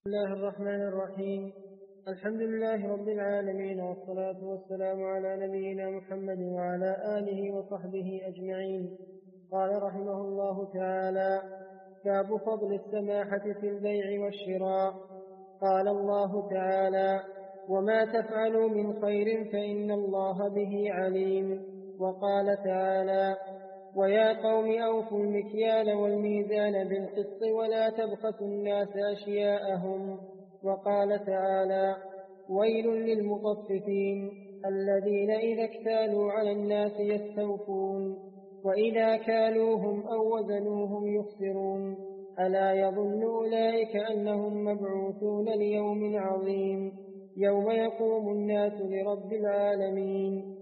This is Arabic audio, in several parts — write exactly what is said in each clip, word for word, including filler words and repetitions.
بسم الله الرحمن الرحيم. الحمد لله رب العالمين، والصلاة والسلام على نبينا محمد وعلى آله وصحبه أجمعين. قال رحمه الله تعالى: باب فضل السماحة في البيع والشراء. قال الله تعالى: وما تفعلوا من خير فإن الله به عليم. وقال تعالى: ويا قوم أوفوا المكيال والميزان بالقسط ولا تبخسوا الناس أشياءهم. وقال تعالى: ويل للمطففين الذين إذا اكتالوا على الناس يستوفون وإذا كالوهم أو وزنوهم يخسرون ألا يظن أولئك أنهم مبعوثون ليوم عظيم يوم يقوم الناس لرب العالمين.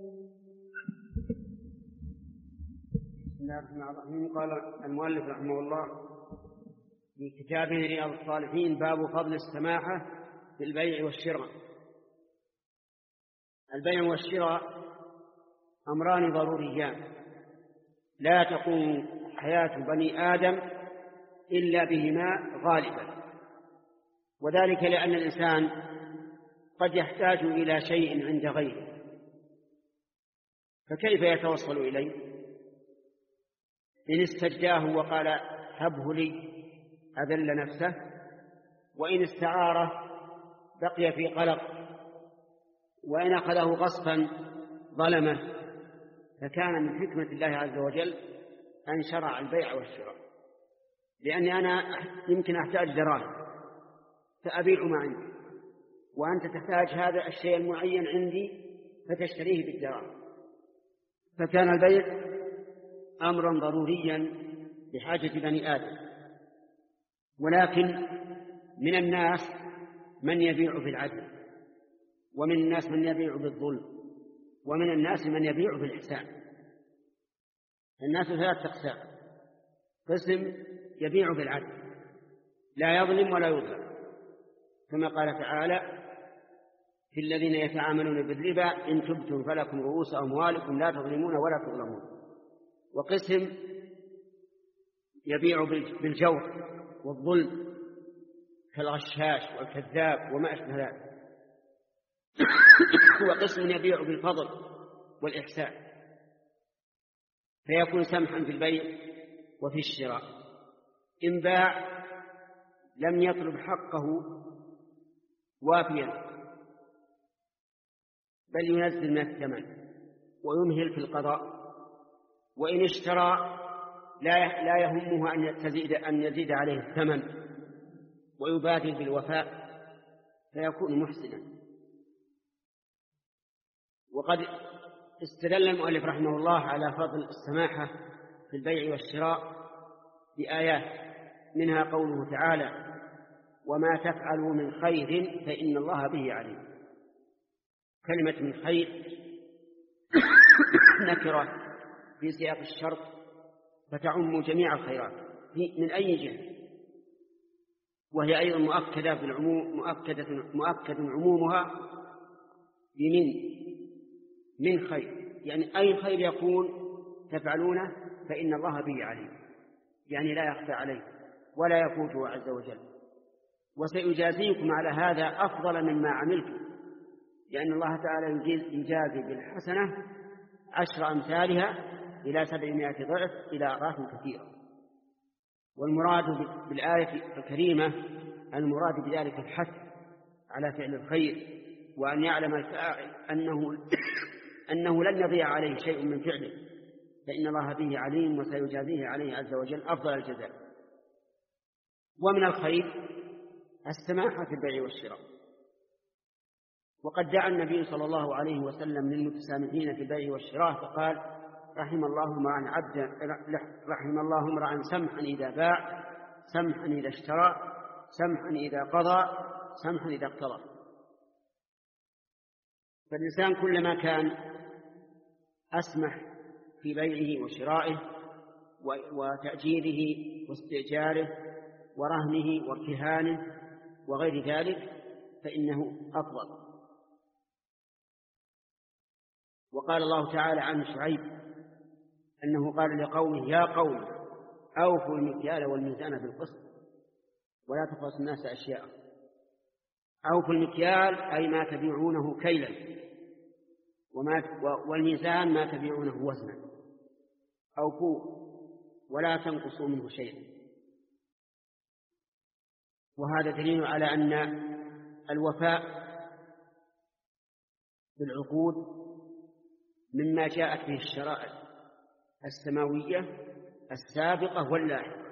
بسم الله الرحمن الرحيم. قال المؤلف رحمه الله في كتابه رياض الصالحين: باب فضل السماحة في البيع والشراء. البيع والشراء أمران ضروريان لا تقوم حياة بني آدم إلا بهما غالبا، وذلك لأن الإنسان قد يحتاج إلى شيء عند غيره، فكيف يتوصل إليه؟ إن استجداه وقال هبه لي أذل نفسه، وإن استعاره بقي في قلق، وإن أخذه غصبا ظلمه. فكان من حكمة الله عز وجل أن شرع البيع والشراء، لأني أنا يمكن أحتاج دراهم فأبيع ما عندي، وأنت تحتاج هذا الشيء المعين عندي فتشتريه بالدراهم. فكان البيع أمرا ضروريا بحاجة بني آدم. ولكن من الناس من يبيع بالعدل، ومن الناس من يبيع بالظلم، ومن الناس من يبيع بالإحسان. الناس ثلاث أقسام: قسم يبيع بالعدل لا يظلم ولا يظلم، كما قال تعالى: في الذين يتعاملون بالربا إن تبتم فلكم رؤوس أموالكم لا تظلمون ولا تظلمون. وقسم يبيع بالجور والظلم كالغشاش والكذاب وما أشبه ذلك. وقسم يبيع بالفضل والإحسان، فيكون سمحا في البيع وفي الشراء. إن باع لم يطلب حقه وافيا، بل ينزل من الثمن ويمهل في القضاء. وإن اشترى لا لا يهمه أن يزيد أن يزيد عليه الثمن ويبادر بالوفاء، فيكون محسنا. وقد استدل المؤلف رحمه الله على فضل السماحة في البيع والشراء بآيات، منها قوله تعالى: وما تفعلوا من خير فإن الله به عليم. كلمة من خير نكرة في سياق الشرط، فتعم جميع الخيرات من أي جهة، وهي أيضا مؤكدة بالعموم، مؤكدة مؤكد عمومها بمن من خير، يعني أي خير يكون تفعلونه فإن الله به عليم، يعني لا يخفى عليه ولا يفوته عز وجل. وسيجازيكم على هذا أفضل مما عملتم، لأن الله تعالى يجازي بالحسنة عشر أمثالها إلى سبعمائة ضعف إلى أضعاف كثيرة. والمراد بالآية الكريمة المراد بذلك الحث على فعل الخير، وأن يعلم الفاعل أنه أنه لن يضيع عليه شيء من فعله، فإن الله به عليم وسيجازيه عليه عز وجل أفضل الجزاء. ومن الخير السماحة في البيع والشراء. وقد دعا النبي صلى الله عليه وسلم للمتسامحين في البيع والشراء فقال: رحم الله امرأ عبدا رحم الله امرأ سمحا إذا باع، سمحا إذا اشترى، سمحا إذا قضى، سمحا إذا اقتضى. فالإنسان كلما كان أسمح في بيعه وشرائه وتأجيره واستئجاره ورهنه وارتهانه وغير ذلك فإنه أفضل. وقال الله تعالى عن شعيب أنه قال لقومه: يا قوم أوفوا المكيال والميزان بالقسط ولا تبخسوا الناس أشياء. أوفوا المكيال أي ما تبيعونه كيلا، وما والميزان ما تبيعونه وزنا، أوفوه ولا تنقصوا منه شيئا. وهذا دليل على أن الوفاء بالعقود مما جاءت به الشرائع السماوية السابقة واللاحقة.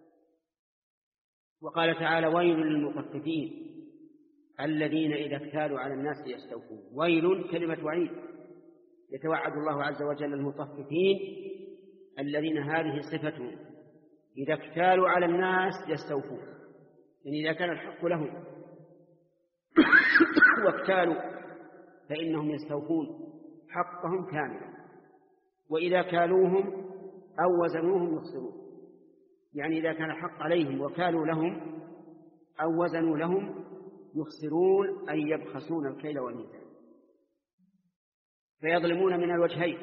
وقال تعالى: ويل للمطففين الذين إذا اكتالوا على الناس يستوفون. ويل كلمة وعيد، يتوعد الله عز وجل المطففين الذين هذه صفتهم، إذا اكتالوا على الناس يستوفون، يعني إذا كان الحق لهم واكتالوا فإنهم يستوفون حقهم كاملا، وإذا كالوهم أو وزنوهم يخسرون، يعني إذا كان الحق عليهم وكالوا لهم أو وزنوا لهم يخسرون، أي يبخسون الكيل والميزان، فيظلمون من الوجهين،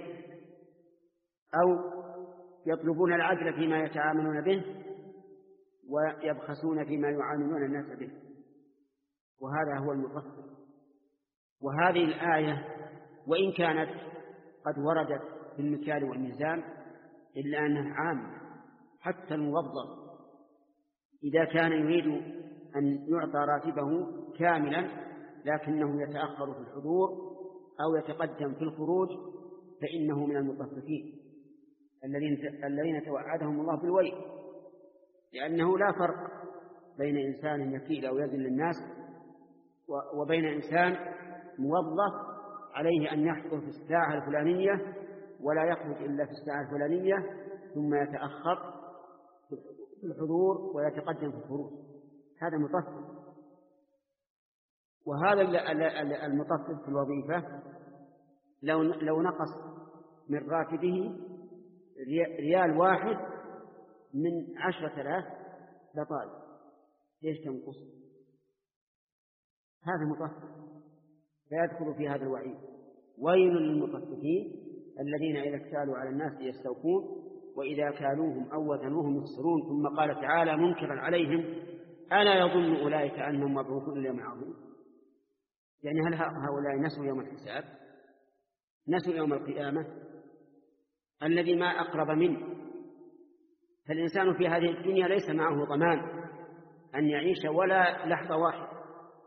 أو يطلبون العدل فيما يتعاملون به ويبخسون فيما يعاملون الناس به، وهذا هو المطفف. وهذه الآية وإن كانت قد وردت بالمكيال والميزان إلا أنها عامة، حتى الموظف إذا كان يريد أن يعطى راتبه كاملا لكنه يتأخر في الحضور أو يتقدم في الخروج فإنه من المطففين الذين الذين توعدهم الله بالويل، لأنه لا فرق بين إنسان يكيل أو يذل الناس وبين إنسان موظف عليه أن يحضر في الساعة الفلانية ولا يخرج إلا في الساعة الفلانية ثم يتأخر في الحضور ويتقدم في الخروج، هذا مطفف. وهذا المطفف في الوظيفة لو لو نقص من راتبه ريال واحد من عشرة آلاف لطالب، ليش تنقص؟ هذا مطفف فيدخل في هذا الوعيد. ويل للمطففين الذين إذا اكتالوا على الناس يستوفون وإذا كالوهم أو وزنوهم يخسرون. ثم قال تعالى منكرا عليهم: ألا يظن أولئك أنهم مبعوثون ليوم عظيم؟ يعني هل هؤلاء نسوا يوم الحساب؟ نسوا يوم القيامة الذي ما أقرب منه؟ فالإنسان في هذه الدنيا ليس معه ضمان أن يعيش ولا لحظة واحدة.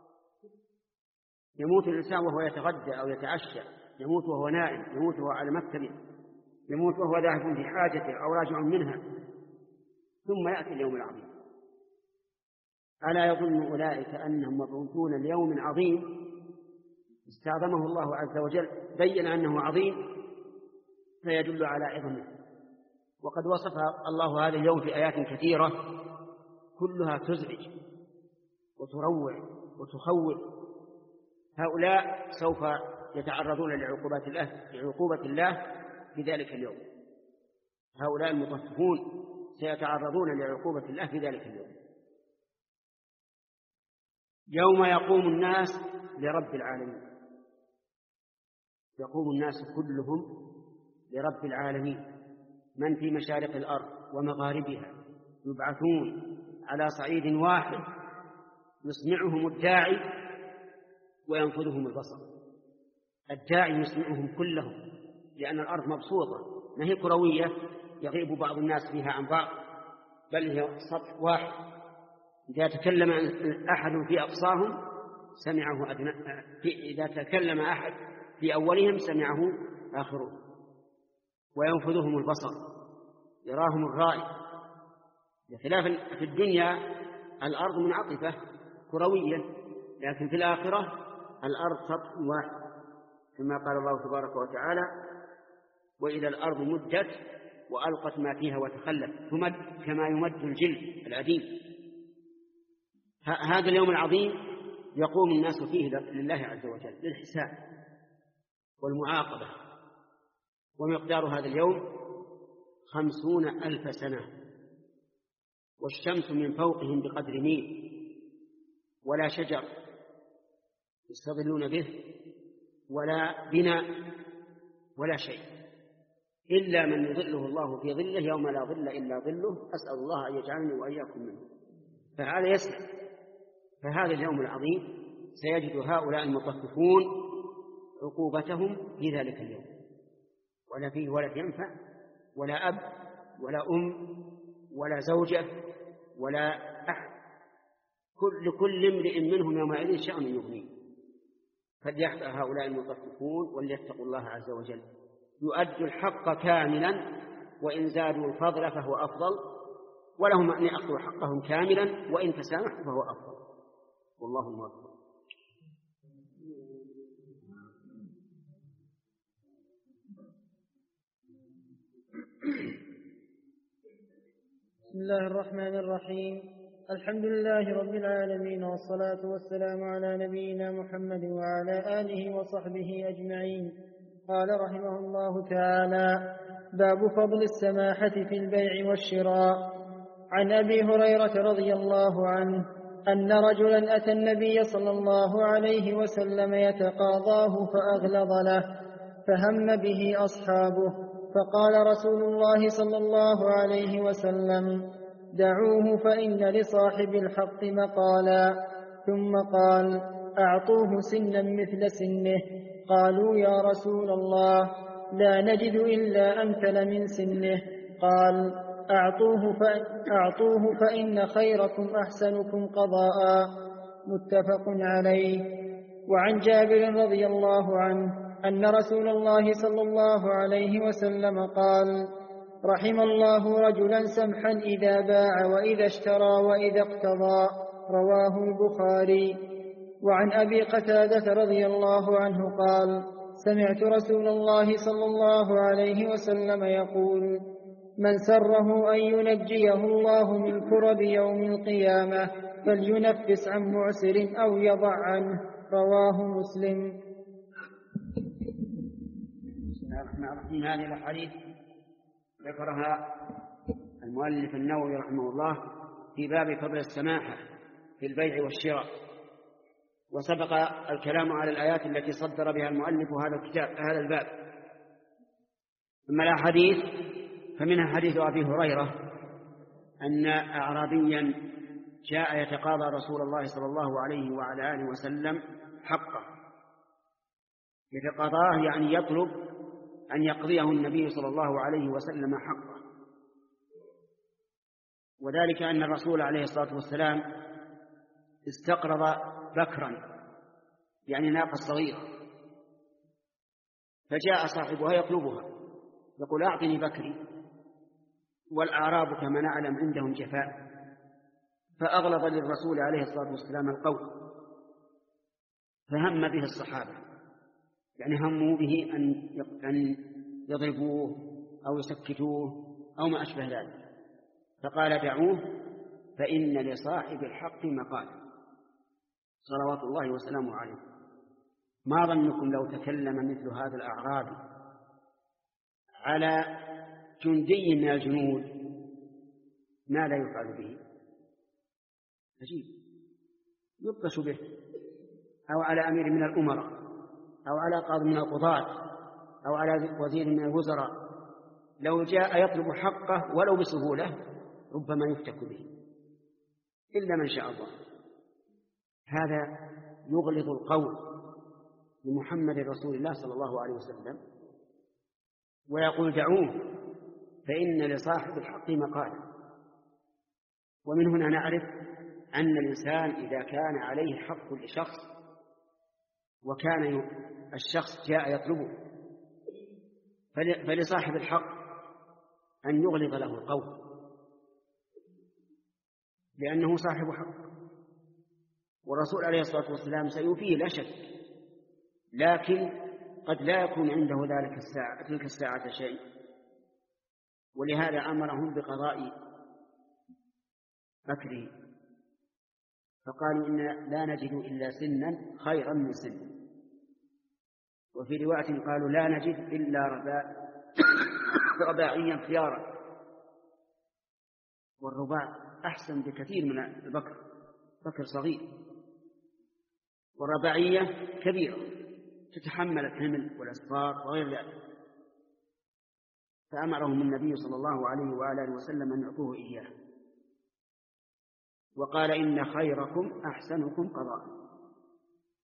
يموت الإنسان وهو يتغدى أو يتعشى، يموت وهو نائم، يموت وهو على مكتبه، يموت وهو ذاهب في حاجته أو راجع منها، ثم يأتي اليوم العظيم. ألا يظن أولئك أنهم مبعوثون ليوم عظيم؟ استعظمه الله عز وجل، بين أنه عظيم فيدل على عظمه. وقد وصف الله هذا اليوم في آيات كثيرة كلها تزعج وتروع وتخوف. هؤلاء سوف يتعرضون لعقوبات الله لعقوبة الله في ذلك اليوم، هؤلاء المطففون سيتعرضون لعقوبة الله في ذلك اليوم. يوم يقوم الناس لرب العالمين، يقوم الناس كلهم لرب العالمين، من في مشارق الأرض ومغاربها يبعثون على صعيد واحد، يسمعهم الداعي وينفذهم البصر. الداعي يسمعهم كلهم، لأن الأرض مبسوطة ما هي كروية يغيب بعض الناس فيها عن بعض، بل هي سطح واحد. إذا تكلم أحد في أقصاهم سمعه أدنى، إذا تكلم أحد في أولهم سمعه آخرون. وينفذهم البصر، يراهم الرائي. بخلاف في الدنيا الأرض منعطفة كروية، لكن في الآخرة الأرض سطح واحد، كما قال الله تبارك وتعالى: وإذا الأرض مدت وألقت ما فيها وتخلت تمد كما يمد الجلد العديم. هذا اليوم العظيم يقوم الناس فيه لله عز وجل للحساب والمعاقبة، ومقدار هذا اليوم خمسون ألف سنة، والشمس من فوقهم بقدر ميل، ولا شجر يستظلون به ولا بناء ولا شيء إلا من يظله الله في ظله يوم لا ظل إلا ظله، أسأل الله أن يجعلني وإياكم منه. فهذا يسمع. فهذا اليوم العظيم سيجد هؤلاء المطففون عقوبتهم في ذلك اليوم، ولا فيه ولد ينفع ولا أب ولا أم ولا زوجة ولا أحد، كل كل امرئ منهم يومئذ شأن يغنيه. فليحذر هؤلاء المطففون وليتقوا الله عز وجل، يؤدوا الحق كاملا، وإن زادوا الفضل فهو أفضل، ولهم أن يأخذوا حقهم كاملا، وإن تسامحوا فهو أفضل، والله موفق. بسم الله الرحمن الرحيم. الحمد لله رب العالمين، والصلاة والسلام على نبينا محمد وعلى آله وصحبه أجمعين. قال رحمه الله تعالى: باب فضل السماحة في البيع والشراء. عن أبي هريرة رضي الله عنه أن رجلا أتى النبي صلى الله عليه وسلم يتقاضاه فأغلظ له، فهم به أصحابه، فقال رسول الله صلى الله عليه وسلم: دعوه فإن لصاحب الحق مقالا. ثم قال: أعطوه سنا مثل سنه. قالوا: يا رسول الله، لا نجد إلا أمثل من سنه. قال: أعطوه فإن, أعطوه فإن خيركم أحسنكم قضاء. متفق عليه. وعن جابر رضي الله عنه أن رسول الله صلى الله عليه وسلم قال: رحم الله رجلا سمحا إذا باع وإذا اشترى وإذا اقتضى. رواه البخاري. وعن أبي قتادة رضي الله عنه قال: سمعت رسول الله صلى الله عليه وسلم يقول: من سره أن ينجيه الله من كرب يوم القيامة فلينفس عن معسر أو يضع عنه. رواه مسلم. بسم الله الرحمن الرحيم. هذه الأحاديث ذكرها المؤلف النووي رحمه الله في باب فضل السماحة في البيع والشراء، وسبق الكلام على الآيات التي صدر بها المؤلف هذا الكتاب هذا الباب. أما الأحاديث فمنها حديث أبي هريرة أن أعرابيا جاء يتقاضى رسول الله صلى الله عليه وعلى آله وسلم حقه، يتقاضاه يعني يطلب أن يقضيه النبي صلى الله عليه وسلم حقه، وذلك أن الرسول عليه الصلاة والسلام استقرض بكرا يعني ناقة صغيرة، فجاء صاحبها يطلبها يقول: أعطني بكري. والأعراب كما نعلم عندهم جفاء، فأغلظ للرسول عليه الصلاة والسلام القول، فهم به الصحابة، يعني هموا به أن يضربوه أو يسكتوه أو ما أشبه ذلك، فقال: دعوه فإن لصاحب الحق مقال، صلوات الله وسلامه عليه. ما ظنكم لو تكلم مثل هذا الأعرابي على جندي من الجنود ماذا يفعل به؟ عجيب، يبطش به، أو على أمير من الأمراء، أو على قاضي من القضاة، أو على وزير من الوزراء، لو جاء يطلب حقه ولو بسهولة ربما يفتك به، إلا من شاء الله. هذا يغلظ القول لمحمد رسول الله صلى الله عليه وسلم ويقول: دعوه فإن لصاحب الحق مقالا. ومن هنا نعرف أن الإنسان إذا كان عليه حق لشخص وكان الشخص جاء يطلبه فلصاحب الحق أن يغلظ له القول، لأنه صاحب حق، والرسول عليه الصلاة والسلام سيوفيه لا شك، لكن قد لا يكون عنده ذلك الساعة تلك الساعة شيء، ولهذا أمرهم بقضاء بكره، فقالوا: إن لا نجد إلا سنا خيرا من سن. وفي رواية قالوا: لا نجد إلا رباع رباعيا خيارا، والرباع أحسن بكثير من البكر، بكر صغير، والرباعية كبيرة تتحمل الحمل والأسفار وغير ذلك. فأمرهم النبي صلى الله عليه وآله وسلم أن يعطوه إياه، وقال: إن خيركم أحسنكم قضاء.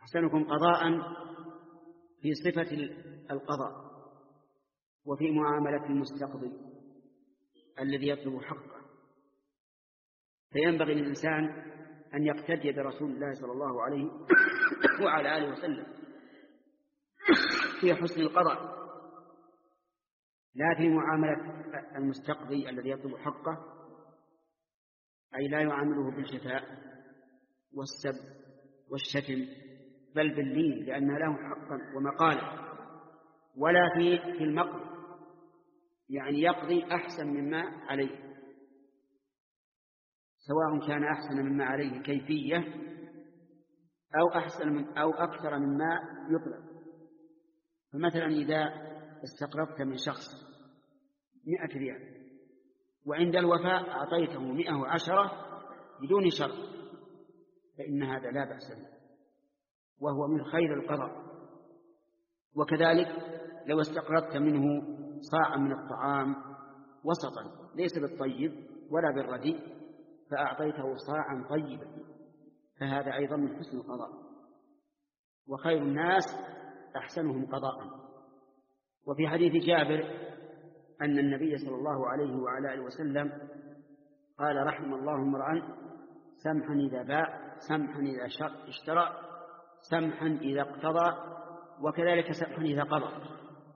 أحسنكم قضاء في صفة القضاء وفي معاملة المستقضي الذي يطلب حقه. فينبغي للإنسان أن يقتدي برسول الله صلى الله عليه وعلى آله وسلم في حسن القضاء، لا في معاملة المستقضي الذي يطلب حقه، أي لا يعامله بالجفاء والسب والشتم، بل باللين لأن له حقا ومقالا. ولا في في المقضي، يعني يقضي أحسن مما عليه، سواء كان أحسن مما عليه كيفية أو أحسن من أو أكثر مما يطلب. فمثلا إذا استقرضت من شخص مئة ريال وعند الوفاء أعطيته مئة وعشرة بدون شرط، فإن هذا لا بأس به وهو من خير القضاء. وكذلك لو استقرضت منه صاعا من الطعام وسطا ليس بالطيب ولا بالرديء فأعطيته صاعا طيبا، فهذا أيضا من حسن القضاء. وخير الناس أحسنهم قضاء. وفي حديث جابر أن النبي صلى الله عليه وعلى آله وسلم قال: رحم الله امرأ سمحا إذا باع، سمحا إذا اشترى، سمحا إذا اقتضى، وكذلك سمحا إذا قضى.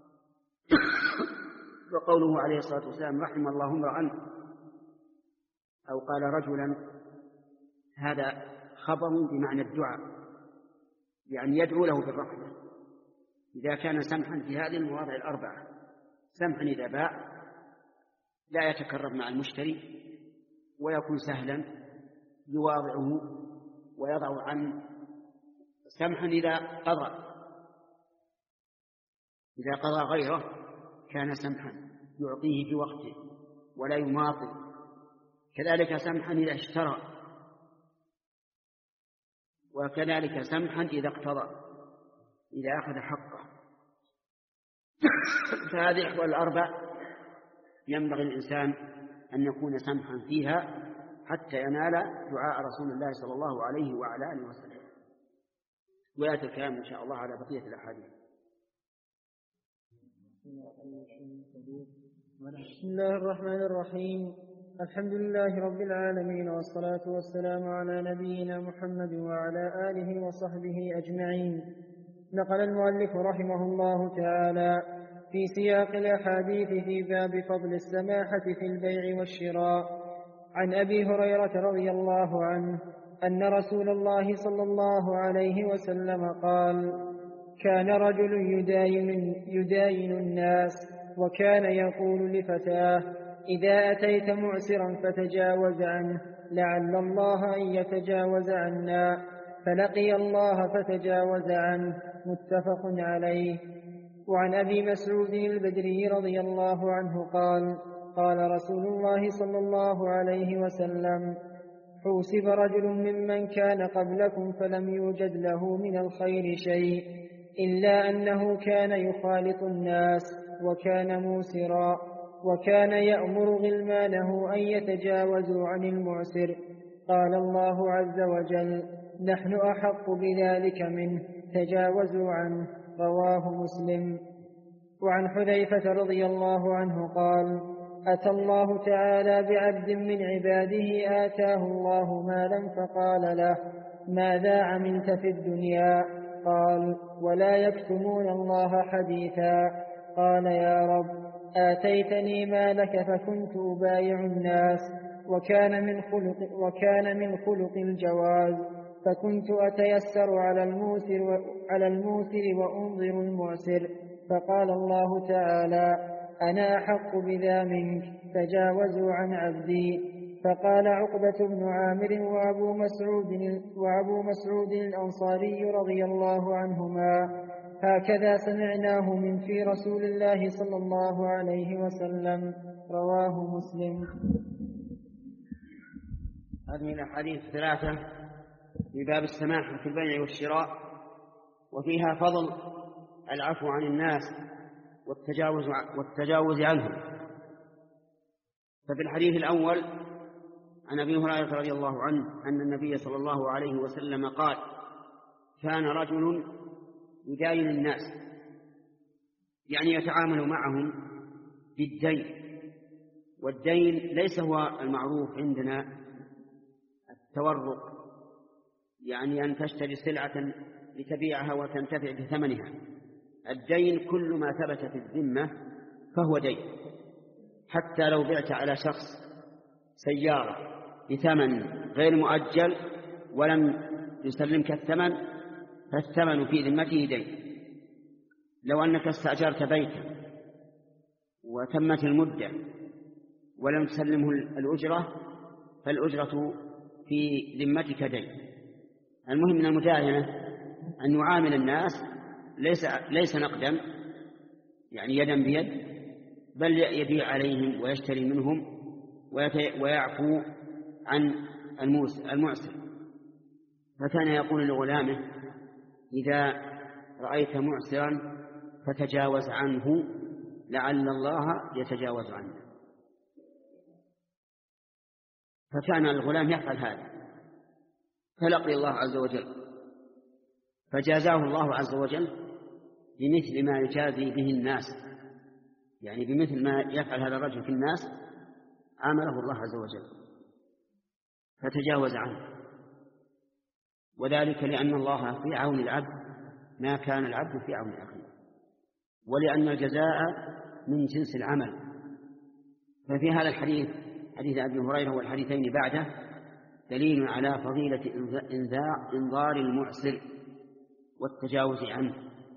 وقوله عليه الصلاة والسلام: رحم الله امرأ، أو قال رجلا، هذا خبر بمعنى الدعاء، يعني يدعو له بالرحمة إذا كان سمحا في هذه المواضع الأربعة: سمحا إذا باع، لا يتكرر مع المشتري، ويكون سهلا يواضعه ويضع عنه، سمحا إذا قضى، إذا قضى غيره كان سمحا يعطيه في وقته ولا يماطل، كذلك سمحا إذا اشترى، وكذلك سمحا إذا اقتضى، إذا أخذ حقه. فهذه الأحوال الأربع ينبغي الإنسان أن يكون سمحا فيها حتى ينال دعاء رسول الله صلى الله عليه وعلى آله وسلم. ويأتي الكلام إن شاء الله على بقية الأحاديث. بسم الله الرحمن الرحيم. الحمد لله رب العالمين، والصلاة والسلام على نبينا محمد وعلى آله وصحبه أجمعين. نقل المؤلف رحمه الله تعالى في سياق الأحاديث في باب فضل السماحة في البيع والشراء عن أبي هريرة رضي الله عنه أن رسول الله صلى الله عليه وسلم قال: كان رجل يداين, يداين الناس، وكان يقول لفتاه: إذا أتيت معسرا فتجاوز عنه، لعل الله أن يتجاوز عنا، فلقي الله فتجاوز عنه. متفق عليه. وعن أبي مسعود البدري رضي الله عنه قال: قال رسول الله صلى الله عليه وسلم: حوسب رجل ممن كان قبلكم فلم يوجد له من الخير شيء إلا أنه كان يخالط الناس، وكان موسرا، وكان يأمر غلمانه أن يتجاوزوا عن المعسر. قال الله عز وجل: نحن أحق بذلك منه، تجاوزوا عنه. رواه مسلم. وعن حذيفة رضي الله عنه قال: أتى الله تعالى بعبد من عباده آتاه الله مالا فقال له: ماذا عملت في الدنيا؟ قال: ولا يكتمون الله حديثا. قال: يا رب، آتيتني مالك فكنت أبايع الناس، وكان من خلق, وكان من خلق الجواز، فكنت أتيسر على الموسر, على الموسر وأنظر المعسر. فقال الله تعالى: أنا أحق بذا منك، تجاوزوا عن عبدي. فقال عقبة بن عامر وأبو مسعود, وأبو مسعود الأنصاري رضي الله عنهما: هكذا سمعناه من في رسول الله صلى الله عليه وسلم. رواه مسلم. هذه الأحاديث الثلاثة في باب السماحة في البيع والشراء، وفيها فضل العفو عن الناس والتجاوز, والتجاوز عنهم. ففي الحديث الأول عن أبي هريرة رضي الله عنه أن النبي صلى الله عليه وسلم قال: كان رجل يداين الناس، يعني يتعامل معهم بالدين، والدين ليس هو المعروف عندنا التورق، يعني أن تشتري سلعة لتبيعها وتنتفع بثمنها. الدين كل ما ثبت في الذمة فهو دين، حتى لو بعت على شخص سيارة بثمن غير مؤجل ولم يسلمك الثمن فالثمن في ذمته دين. لو أنك استأجرت بيتا وتمت المدة ولم تسلمه الأجرة فالأجرة في ذمتك دين. المهم من المداينة أن يعامل الناس ليس, ليس نقدا، يعني يدا بيد، بل يبيع عليهم ويشتري منهم ويعفو عن المعسر. فكان يقول لغلامه: إذا رأيت معسرا فتجاوز عنه لعل الله يتجاوز عنه. فكان الغلام يفعل هذا، فلقي الله عز وجل فجازاه الله عز وجل بمثل ما يجازي به الناس، يعني بمثل ما يفعل هذا الرجل في الناس عامله الله عز وجل فتجاوز عنه. وذلك لأن الله في عون العبد ما كان العبد في عون أخيه، ولأن الجزاء من جنس العمل. ففي هذا الحديث، حديث أبي هريرة والحديثين بعده، دليل على فضيلة إنذار المعسر والتجاوز عنه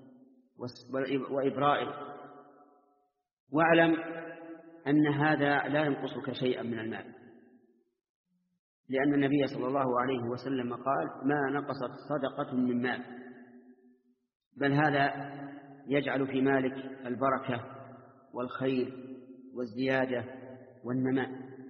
وإبرائه. واعلم أن هذا لا ينقصك شيئا من المال، لأن النبي صلى الله عليه وسلم قال: ما نقصت صدقة من مال، بل هذا يجعل في مالك البركة والخير والزيادة والنماء.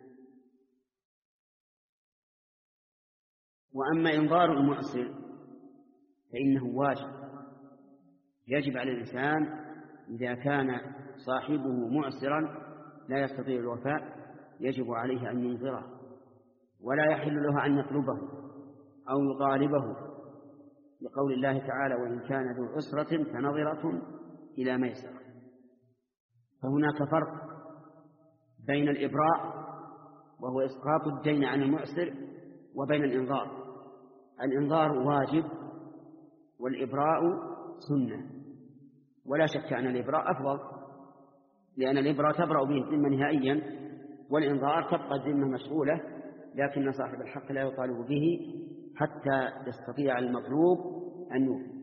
وأما إنظار المعسر فإنه واجب، يجب على الإنسان إذا كان صاحبه معسرا لا يستطيع الوفاء يجب عليه أن ينظره، ولا يحل له أن يطلبه أو يطالبه، لقول الله تعالى: وإن كان ذو عسرة فنظرة إلى ميسرة. فهناك فرق بين الإبراء وهو إسقاط الدين عن المعسر وبين الإنظار. الإنظار واجب والإبراء سنة، ولا شك أن الإبراء أفضل، لأن الإبراء تبرأ به الذمة نهائيا، والإنظار تبقى الذمة مشغولة، لكن صاحب الحق لا يطالب به حتى يستطيع المطلوب أن يوفي.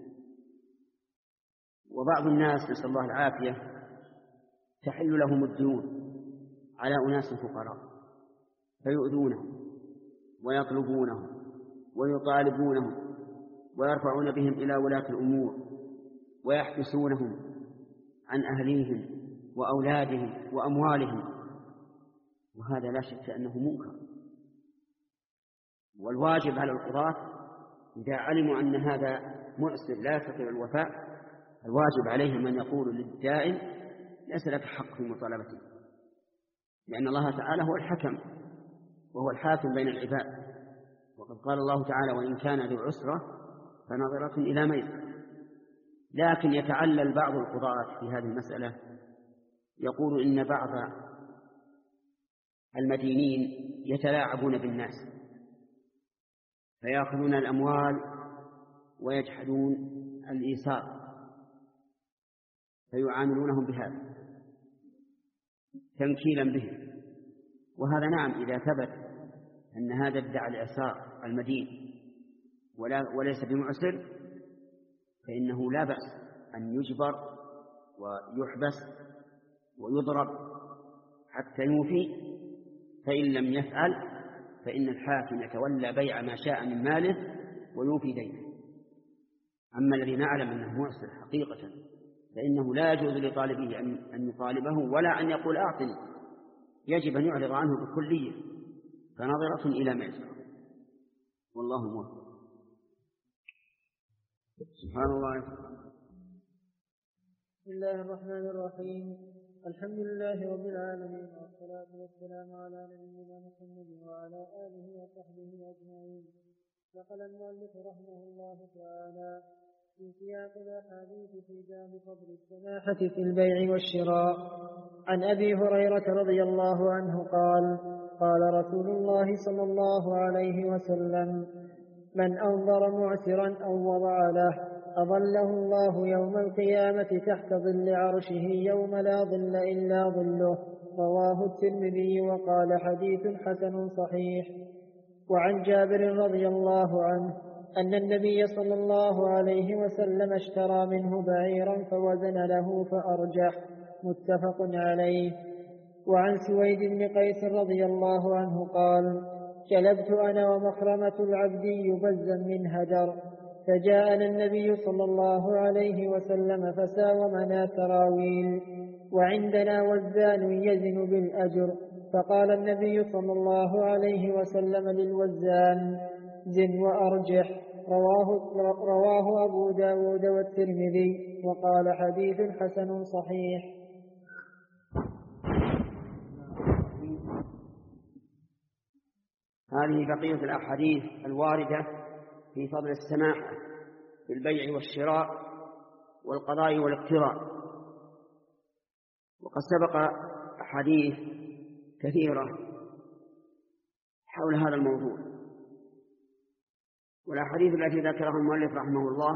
وبعض الناس نسأل الله العافية تحل لهم الديون على أناس فقراء فيؤذونهم ويطلبونهم ويطالبونهم ويرفعون بهم إلى ولاة الأمور ويحبسونهم عن أهليهم وأولادهم وأموالهم، وهذا لا شك أنه منكر. والواجب على القضاة إذا علموا أن هذا مؤسر لا يستطيع الوفاء، الواجب عليهم أن يقولوا للدائن: ليس لك حق في مطالبته، لأن الله تعالى هو الحكم وهو الحاكم بين العباد. وقد قال الله تعالى: وإن كان ذو عسرة فنظرة إلى ميسرة. لكن يتعلل بعض القضاة في هذه المسألة، يقول إن بعض المدينين يتلاعبون بالناس فيأخذون الأموال ويجحدون الإيثار فيعاملونهم بهذا تنكيلا به. وهذا نعم إذا ثبت أن هذا ادعى الإعسار المدين وليس بمعسر فإنه لا بأس أن يجبر ويحبس ويضرب حتى يوفي، فإن لم يفعل فإن الحاكم يتولى بيع ما شاء من ماله ويوفي دينه. أما الذي نعلم أنه معسر حقيقة فإنه لا يجوز لطالبه أن يطالبه ولا أن يقول أعطني، يجب أن يعرض عنه بكلية، فنظرة إلى ميسرة. والله موفق. سبحان الله. بسم الله الرحمن الرحيم. الحمد لله رب العالمين، والصلاة والسلام على نبينا محمد وعلى آله وصحبه أجمعين. نقل المؤلف رحمه الله تعالى في سياق الأحاديث في باب فضل السماحة في البيع والشراء عن أبي هريرة رضي الله عنه قال قال رسول الله صلى الله عليه وسلم من أنظر معسرا أو وضع له أظله الله يوم القيامة تحت ظل عرشه يوم لا ظل إلا ظله. رواه الترمذي وقال حديث حسن صحيح. وعن جابر رضي الله عنه أن النبي صلى الله عليه وسلم اشترى منه بعيرا فوزن له فأرجح. متفق عليه. وعن سويد بن قيس رضي الله عنه قال جلبت أنا ومخرمة العبدي بزا من هدر فجاءنا النبي صلى الله عليه وسلم فساومنا سراويل وعندنا وزان يزن بالأجر فقال النبي صلى الله عليه وسلم للوزان زن وأرجح. رواه, رواه أبو داود والترمذي وقال حديث حسن صحيح. هذه بقية الأحاديث الواردة في فضل السماحة في البيع والشراء والقضاء والاقتراء. وقد سبق أحاديث كثيرة حول هذا الموضوع، والأحاديث التي ذكرها المؤلف رحمه الله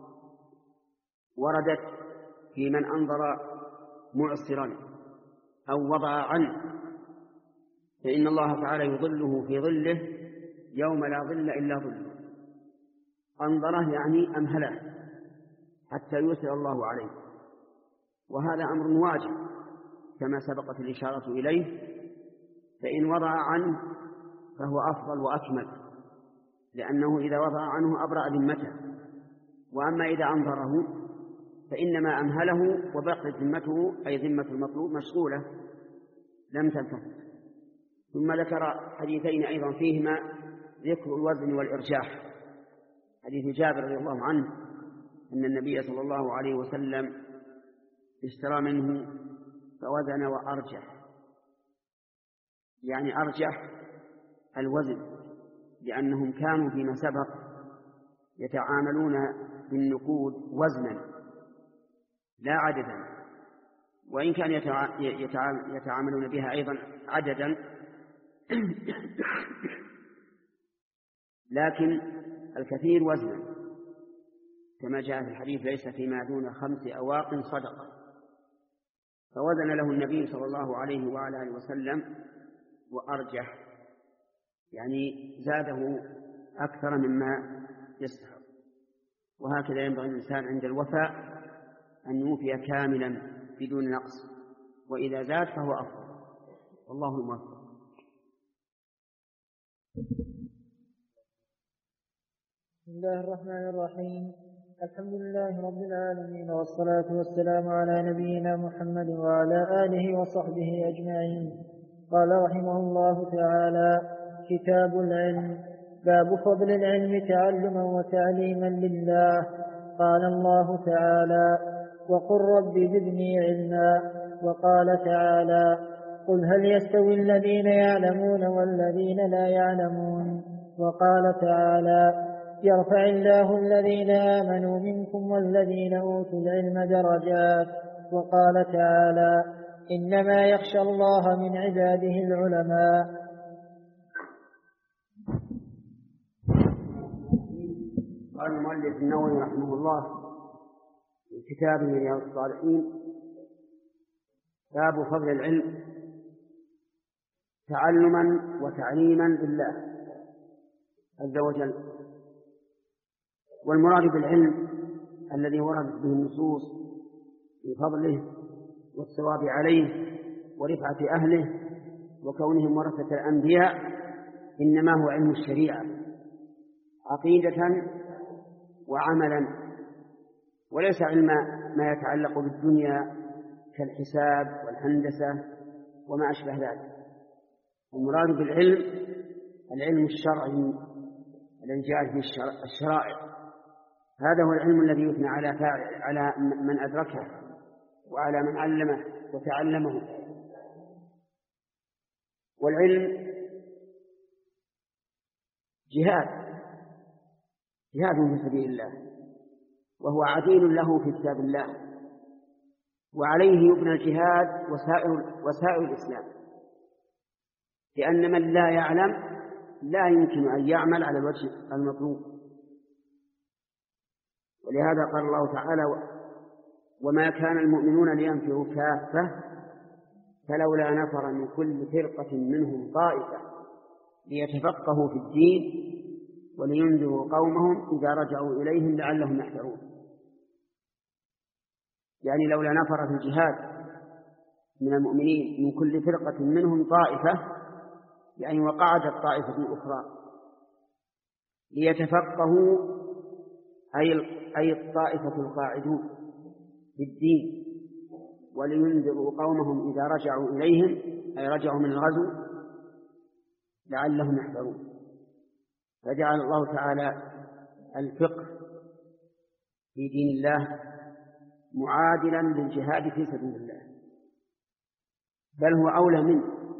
وردت في من أنظر معسرا أو وضع عنه، فإن الله تعالى يظله في ظله يوم لا ظل إلا ظله. أنظره يعني أمهله حتى يسر الله عليه، وهذا أمر واجب كما سبقت الإشارة إليه، فإن وضع عنه فهو أفضل وأكمل، لأنه إذا وضع عنه أبرأ ذمته. وأما إذا أنظره فإنما أمهله وبقيت ذمته أي ذمة المطلوب مشغولة لم تنتفع. ثم ذكر حديثين أيضا فيهما ذكر الوزن والإرجاح. حديث جابر رضي الله عنه أن النبي صلى الله عليه وسلم اشترى منه فوزن وأرجح، يعني أرجح الوزن، لأنهم كانوا فيما سبق يتعاملون بالنقود وزنا لا عددا، وإن كان يتعاملون بها أيضا عددا لكن الكثير وزنا، كما جاء في الحديث ليس فيما دون خمس أواق صدقة. فوزن له النبي صلى الله عليه وعلى آله وسلم وأرجح، يعني زاده أكثر مما يستحق. وهكذا ينبغي الإنسان عند الوفاء أن يوفي كاملا بدون نقص، وإذا زاد فهو أفضل. والله الموفق. بسم الله الرحمن الرحيم. الحمد لله رب العالمين، والصلاة والسلام على نبينا محمد وعلى آله وصحبه أجمعين. قال رحمه الله تعالى: كتاب العلم. باب فضل العلم تعلما وتعليما لله. قال الله تعالى: وقل رب زدني علما. وقال تعالى: قل هل يستوي الذين يعلمون والذين لا يعلمون. وقال تعالى: يرفع الله الذين آمنوا منكم والذين أوتوا العلم درجات. وقال تعالى: إنما يخشى الله من عباده العلماء. قال المؤلف النووي رحمه الله في كتابه رياض الصالحين: باب فضل العلم تعلما وتعليما لله عز وجل. والمراد بالعلم الذي وردت به النصوص في فضله والثواب عليه ورفعة أهله وكونهم ورثة الأنبياء إنما هو علم الشريعة عقيدة وعملا، وليس علم ما يتعلق بالدنيا كالحساب والهندسة وما أشبه ذلك. المراد بالعلم العلم الشرعي الذي جاءت به الشرائع، هذا هو العلم الذي يثنى على على من أدركه وعلى من علمه وتعلمه. والعلم جهاد جهاد في سبيل الله، وهو عديل له في كتاب الله، وعليه يبنى الجهاد وسائر, وسائر الإسلام، لأن من لا يعلم لا يمكن أن يعمل على الوجه المطلوب. ولهذا قال الله تعالى: وما كان المؤمنون لينفروا كافة فلولا نفر من كل فرقة منهم طائفة ليتفقهوا في الدين ولينذروا قومهم إذا رجعوا إليهم لعلهم يحذرون. يعني لولا نفر في الجهاد من المؤمنين من كل فرقة منهم طائفة، يعني وقعدت طائفة أخرى ليتفقهوا، أي أي الطائفة القاعدون في الدين، ولينذروا قومهم إذا رجعوا إليهم، أي رجعوا من الغزو لعلهم يحذرون. فجعل الله تعالى الفقه في دين الله معادلا للجهاد في سبيل الله، بل هو أولى منه،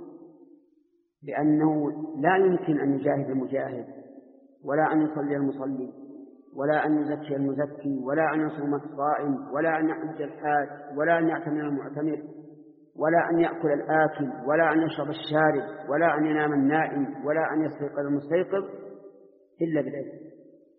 لأنه لا يمكن أن يجاهد المجاهد، ولا أن يصلي المصلي، ولا أن يزكي المزكي، ولا أن يصوم الصائم، ولا أن يحج الحاج، ولا أن يعتمر المعتمر، ولا أن يأكل الآكل، ولا أن يشرب الشارب، ولا أن ينام النائم، ولا أن يستيقظ المستيقظ إلا بالعلم.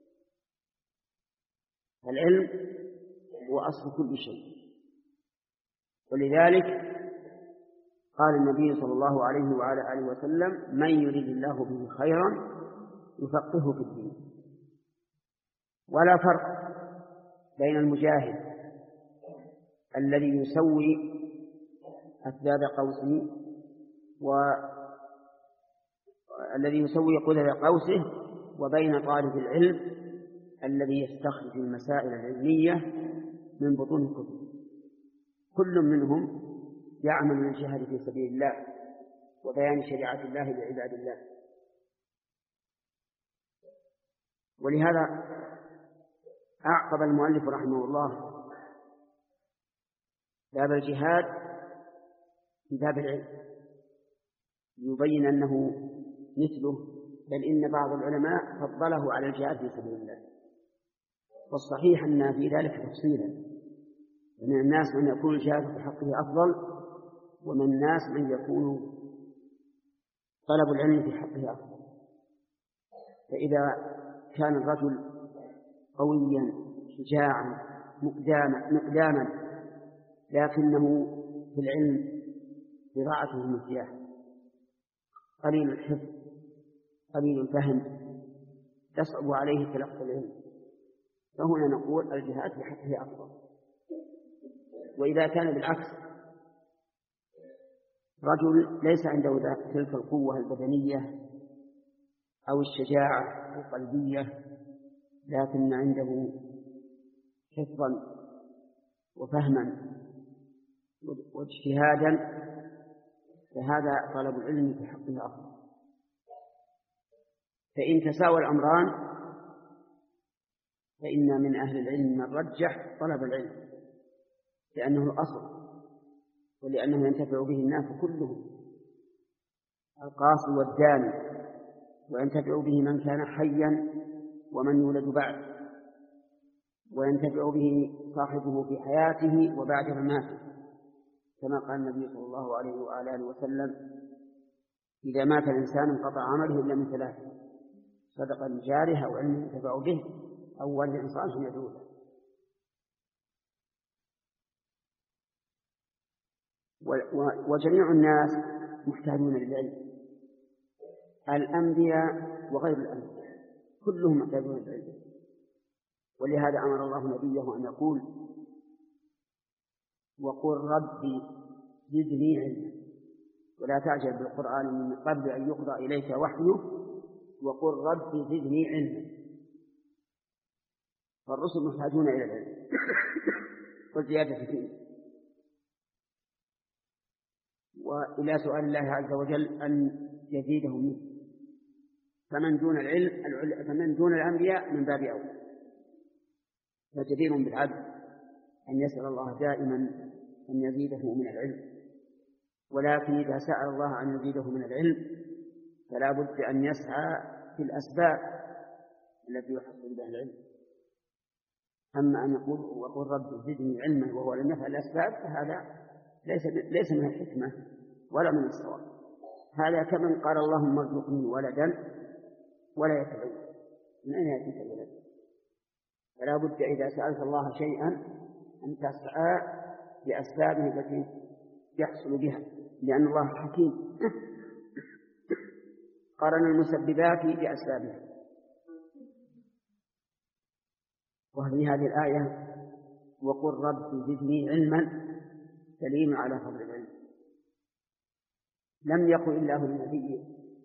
العلم هو أصل كل شيء، ولذلك قال النبي صلى الله عليه وعلى آله وسلم: من يريد الله به خيرا يفقهه في الدين. ولا فرق بين المجاهد الذي يسوي أسباب قوسه والذي يسوي قدر قوسه وبين طالب العلم الذي يستخرج المسائل العلمية من بطون الكتب. كل منهم يعمل للجهاد في سبيل الله وبيان شريعة الله لعباد الله. ولهذا أعقب المؤلف رحمه الله باب الجهاد في باب العلم يبين أنه مثله، بل إن بعض العلماء فضله على الجهاد في سبيل الله. والصحيح أن في ذلك تفصيلا، ومن الناس من يكون الجهاد في حقه أفضل، ومن الناس من يكون طلب العلم في حقه أفضل. فإذا كان الرجل قويا شجاعا مقداما مقداما لكنه في العلم بضاعته المزياح، قليل الحفظ قليل الفهم، يصعب عليه تلقي العلم، فهنا نقول الجهاد في حقه أفضل. وإذا كان بالعكس، رجل ليس عنده تلك القوة البدنية أو الشجاعة القلبية، لكن عنده حفظا وفهما واجتهادا، فهذا طلب العلم في حقه أفضل. فإن تساوى الأمران فإن من أهل العلم من رجح طلب العلم، لأنه الأصل، ولأنه ينتفع به الناس كلهم، القاصي والداني، وينتفع به من كان حيا ومن يولد بعد، وينتفع به صاحبه في حياته وبعد مماته، كما قال النبي صلى الله عليه وآله وسلم: إذا مات الإنسان انقطع عمله إلا من ثلاث: صدقة جارية أو علم ينتفع به أو ولد صالح يدعو له. وجميع الناس محتاجون للعلم، الأنبياء وغير الأنبياء كلهم محتاجون للعلم. ولهذا أمر الله نبيه أن يقول: وقل ربي زدني علما، ولا تعجل بالقرآن من قبل أن يقضى إليك وحيه، وقل ربي زدني علما. فالرسل محتاجون إلى العلم والزيادة فيه، وإلى سؤال الله عز وجل أن يزيدهم منه. فمن دون العلم فمن دون الأنبياء من باب أولى، فجدير بالعبد أن يسأل الله دائما أن يزيده من العلم. ولكن إذا سأل الله أن يزيده من العلم فلا بد أن يسعى في الأسباب الذي يحصل به العلم. أما أن يقول وقل رب زدني علما وهو لم يفعل الأسباب فهذا ليس ليس من الحكمة ولا من الصواب. هذا كمن قال اللهم ارزقني ولدا ولا يتزوج، من أين يأتيك الولد؟ فلا بد إذا سألت الله شيئا أن تسعى بأسبابه التي يحصل بها، لأن الله حكيم قارن المسببات بأسبابها. وفي هذه الآية وقل رب زدني علما دليل على فضل العلم. لم يقل الله للنبي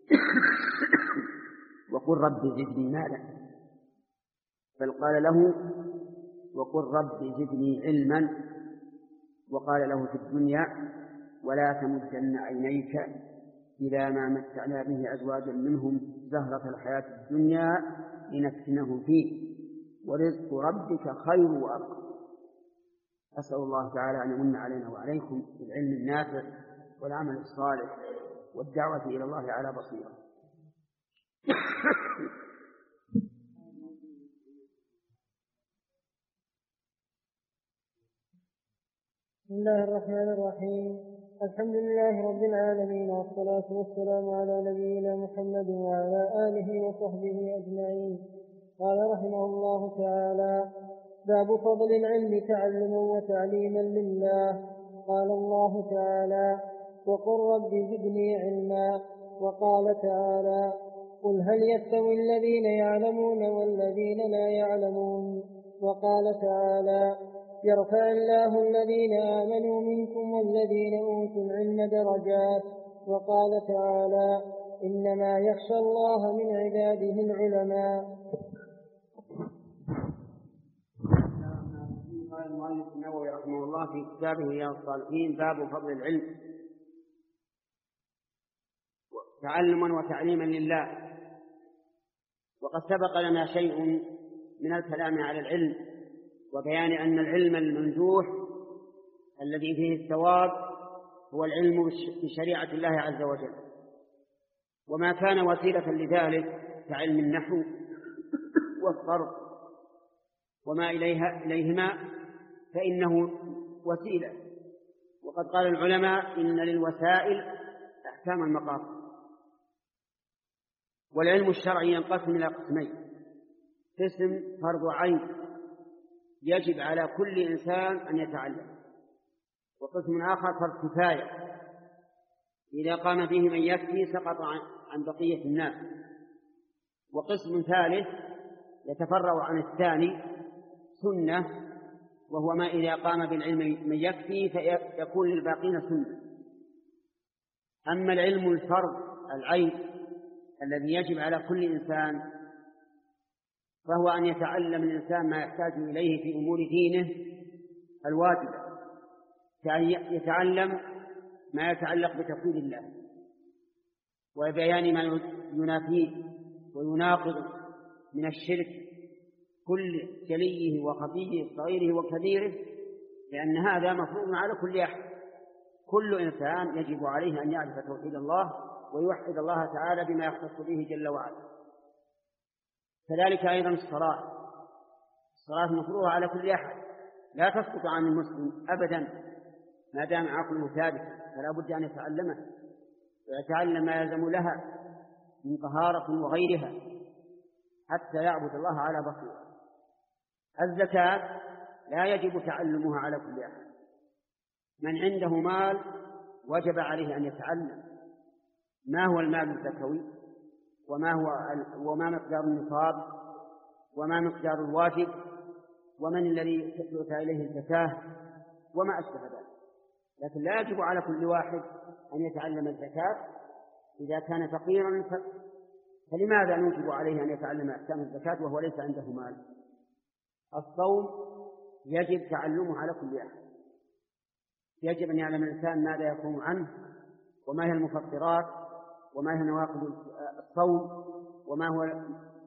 وقل رب زدني مالا، بل قال له وقل رب زدني علما، وقال له في الدنيا ولا تمدن عينيك إلى ما متعنا به أزواجا منهم زهرة الحياة الدنيا لنفتنهم فيه ورزق ربك خير وأبقى. أسأل الله تعالى أن يمن علينا وعليكم بالعلم النافع والعمل الصالح والدعوة إلى الله على بصيرة. بسم الله الرحمن الرحيم. الحمد لله رب العالمين، والصلاة والسلام على نبينا محمد وعلى آله وصحبه أجمعين. قال رحمه الله تعالى: باب فضل العلم تعلما وتعليما لله. قال الله تعالى: وقل رب زدني علما. وقال تعالى: قل هل يستوي الذين يعلمون والذين لا يعلمون. وقال تعالى: يرفع الله الذين آمنوا منكم والذين أوتوا العلم درجات. وقال تعالى: إنما يخشى الله من عباده العلماء. قال المؤلف النووي رحمه الله في كتابه رياض الصالحين: باب فضل العلم تعلما وتعليما لله. وقد سبق لنا شيء من الكلام على العلم وبيان أن العلم الممدوح الذي فيه الثواب هو العلم بشريعة الله عز وجل، وما كان وسيلة لذلك كعلم النحو والصرف وما إليها إليهما فإنه وسيلة. وقد قال العلماء إن للوسائل أحكام المقاصد. والعلم الشرعي ينقسم إلى قسمين: قسم فرض عين يجب على كل إنسان أن يتعلم، وقسم آخر فرض كفاية إذا قام به من يكفي سقط عن بقية الناس، وقسم ثالث يتفرع عن الثاني سنة، وهو ما إذا قام بالعلم من يكفي فيكون للباقين سنة. أما العلم الفرض العين الذي يجب على كل إنسان فهو أن يتعلم الإنسان ما يحتاج إليه في أمور دينه الواجبة، كأن يتعلم ما يتعلق بتوحيد الله وبيان ما ينافيه ويناقض من الشرك كل جليه وخفيه صغيره وكبيره، لأن هذا مفروض على كل أحد. كل إنسان يجب عليه أن يعرف توحيد الله ويوحد الله تعالى بما يختص به جل وعلا. كذلك أيضا الصلاة الصلاة مفروضة على كل أحد، لا تسقط عن المسلم أبدا ما دام عقله ثابت، فلا بد أن يتعلمه ويتعلم ما يلزم لها من طهارة وغيرها حتى يعبد الله على بصيرة. الزكاة لا يجب تعلمها على كل أحد. من عنده مال وجب عليه أن يتعلم ما هو المال الزكوي وما هو وما مقدار النصاب وما مقدار الواجب ومن الذي تثبت إليه الزكاة وما أشبه ذلك. لكن لا يجب على كل واحد أن يتعلم الزكاة إذا كان فقيرا، فلماذا نوجب عليه أن يتعلم أحكام الزكاة وهو ليس عنده مال؟ الصوم يجب تعلمه على كل أحد، يجب أن يعلم الإنسان ماذا يقوم عنه وما هي المفطرات وما هي نواقض الصوم وما هو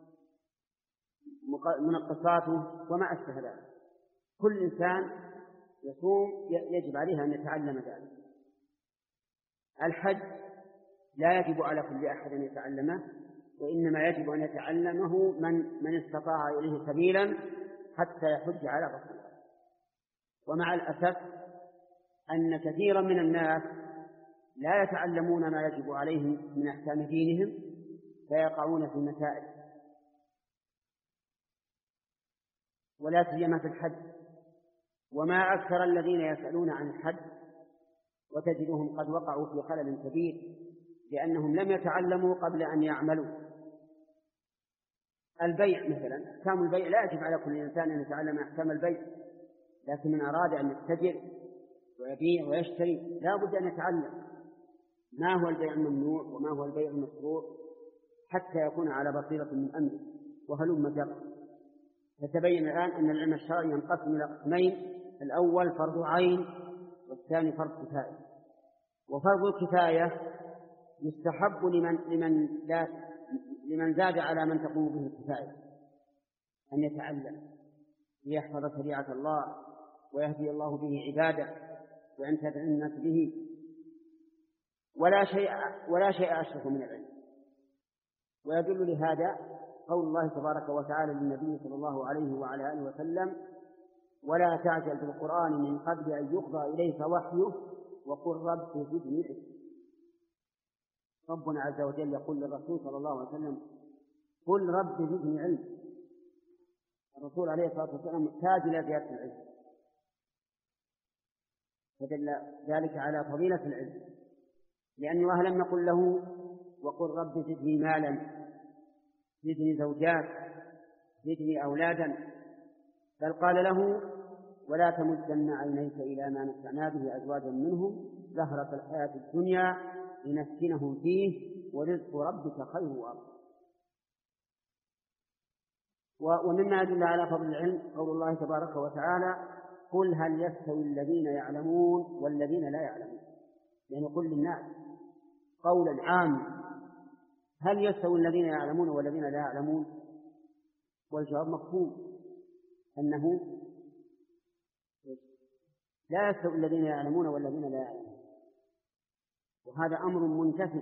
منقصاته وما أشبه ذلك. كل إنسان يصوم يجب عليه أن يتعلم ذلك. الحج لا يجب على كل أحد أن يتعلمه وإنما يجب أن يتعلمه من من استطاع إليه سبيلا حتى يحج على بصيرة. ومع الأسف أن كثيرا من الناس لا يتعلمون ما يجب عليهم من أحكام دينهم فيقعون في المسائل، ولا سيما في الحج. وما أكثر الذين يسألون عن الحج وتجدهم قد وقعوا في خلل كبير لأنهم لم يتعلموا قبل أن يعملوا. البيع مثلا، أحكام البيع لا يجب على كل إنسان أن يتعلم أحكام البيع، لكن من أراد أن يتجر ويبيع ويشتري لا بد أن يتعلم ما هو البيع الممنوع وما هو البيع المشروع حتى يكون على بصيرة من أمره. وهلم جرا. فتبين الآن أن العلم الشرعي ينقسم إلى قسمين: الأول فرض عين والثاني فرض كفاية. وفرض الكفاية يستحب لمن لمن لا لمن زاد على من تقوم به الكفاية أن يتعلم ليحفظ شريعة الله ويهدي الله به عباده وينتفع الناس به. ولا شيء ولا شيء أشرف من العلم. ويدل لهذا قول الله تبارك وتعالى للنبي صلى الله عليه وعلى آله وسلم: ولا تعجل بالقرآن من قبل أن يقضى إليك وحيه وقل رب زدني علما. ربنا عز وجل يقول للرسول صلى الله عليه وسلم: قل رب زدني علما. الرسول عليه الصلاة والسلام محتاج إلى زيادة العلم، فدل ذلك على فضيلة العلم، لأن الله لم يقل له: وقل رب زدني مالا، زدني زوجات، زدني أولادا، بل قال له: ولا تمدن عينيك إلى ما متعنا به أزواجا منهم زهرة الحياة الدنيا لنفتنهم فيه ورزق ربك خير وأبقى. ومما يدل على فضل العلم قول الله تبارك وتعالى: قل هل يستوي الذين يعلمون والذين لا يعلمون. يعني قل للناس قولا عاما: هل يستوي الذين يعلمون والذين لا يعلمون؟ والجواب مفهوم أنه لا يستوي الذين يعلمون والذين لا يعلمون، وهذا أمر منتفي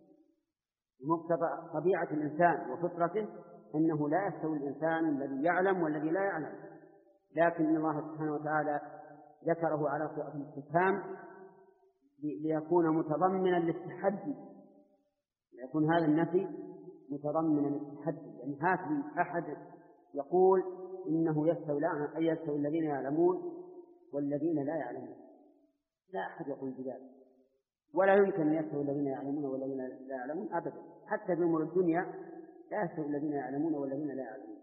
مقتضى طبيعة الإنسان وفطرته أنه لا يستوي الإنسان الذي يعلم والذي لا يعلم، لكن الله سبحانه وتعالى ذكره على صيغة الاستفهام ليكون متضمنا للتحدي، ليكون هذا النفي متضمنا للتحدي. يعني هات لي أحد يقول إنه يستوي أن يستوي الذين يعلمون والذين لا يعلمون، لا أحد يقول بذلك، ولا يمكن أن يستوي الذين يعلمون والذين لا يعلمون أبدا. حتى في أمور الدنيا لا يستوي الذين يعلمون والذين لا يعلمون.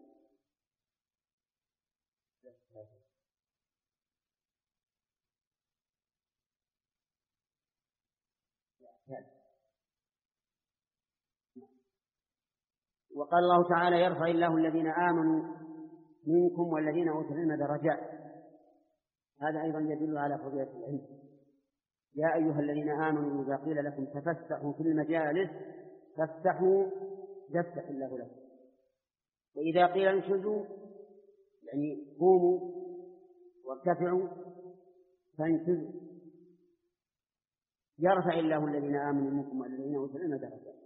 وقال الله تعالى: يرفع الله الذين آمنوا منكم والذين أوتوا العلم درجات. هذا أيضا يدل على فضيلة العلم. يا أيها الذين آمنوا إذا قيل لكم تفسحوا في المجالس فافسحوا يفسح الله لكم، وإذا قيل انشزوا يعني قوموا وارتفعوا فانشزوا. يرفع الله الذين آمنوا منكم والذين أوتوا العلم درجات.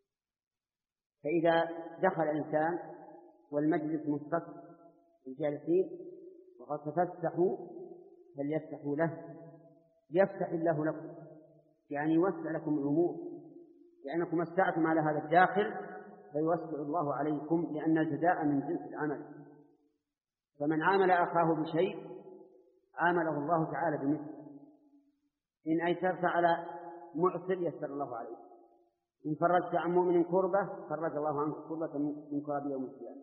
فإذا دخل الإنسان والمجلس مصطف الجالسين وقد تفسحوا فليفسحوا له، يفتح الله لكم، يعني يوسع لكم الأمور، لأنكم استعتم على هذا الداخل فيوسع الله عليكم، لأن الجزاء من جنس العمل. فمن عامل أخاه بشيء عامله الله تعالى بمثله. إن أيسرت على معسر يسر الله عليه، إن فرجت عن مؤمن كربة فرج الله عنه كربة من كرب يوم القيامة.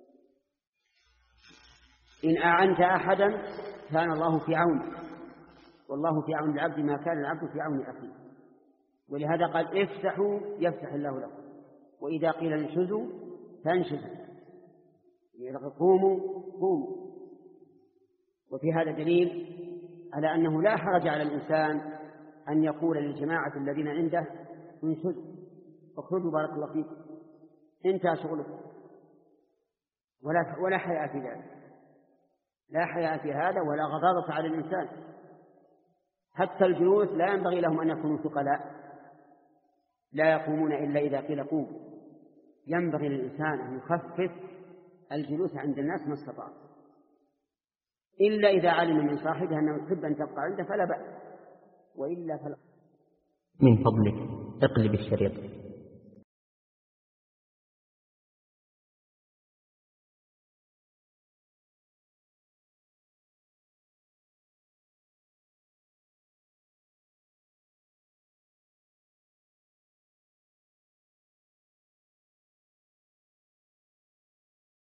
إن أعنت أحدا كان الله في عونه، والله في عون العبد ما كان العبد في عون أخيه. ولهذا قال: افتحوا يفتح الله لكم، وإذا قيل انشزوا فانشزوا، يعني قوموا قوموا. وفي هذا دليل على أنه لا حرج على الإنسان أن يقول للجماعة الذين عنده: انشزوا اخرجوا بارك الله فيكم، انتهى شغلكم، ولا ولا حياء في ذلك، لا حياء في هذا ولا غضاضة على الإنسان. حتى الجلوس لا ينبغي لهم أن يكونوا ثقلاء لا يقومون إلا إذا قيل قوموا، ينبغي للإنسان أن يخفف الجلوس عند الناس ما استطاع، إلا إذا علم من صاحبها أنه يحب أن تبقى عنده فلا بأس، وإلا فلا. من فضلك اقلب الشريط.